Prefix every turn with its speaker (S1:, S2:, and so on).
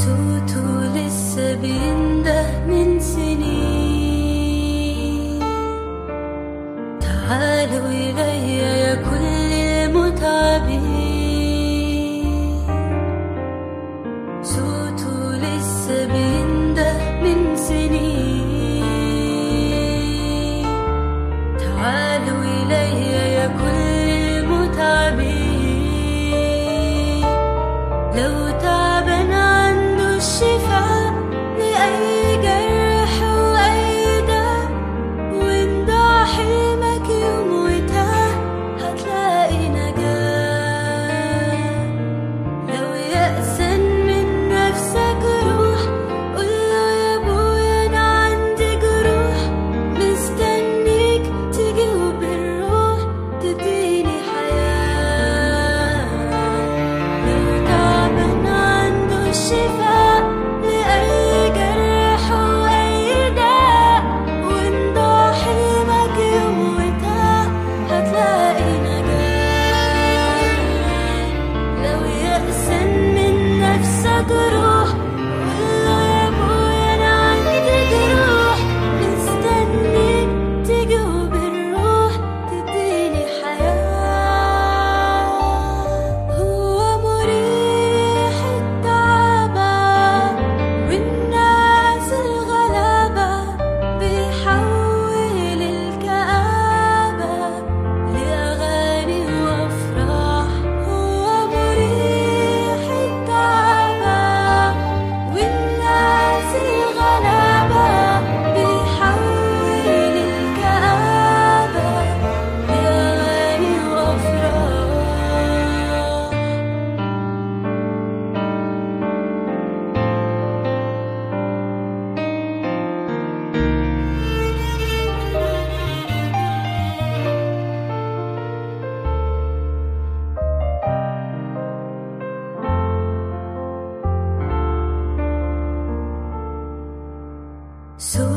S1: صوته لسه بينده من سنين. تعالوا إلي يا كل المتعبين، صوته لسه بينده من سنين. تعالوا إلي يا كل المتعبين، لو تعبان عنده الشفاء لأي جرح وأي داء، وإن ضاع حلمك يوم وتاه هتلاقي نجاة. لو يأسان من نفسك روح قوله يا أبويا أنا عندي جروح، مستنيك تيجي وبالروح تديني حياة. لو تعبان عنده الشفاء لأي جرح وأي داء، وإن ضاع حلمك يوم وتاه هتلاقي نجاة. لو يأسان من نفسك روح قوله يا أبويا أنا عندي جروح، مستنيك تيجي وبالروح تديني حياة. هو مريح التعبة والناس الغلابة، بيحول الكآبة لأغاني وأفراح. هو مريح التعبة والناس الغلابة، بيحول الكآبة لأغاني وأفراح. So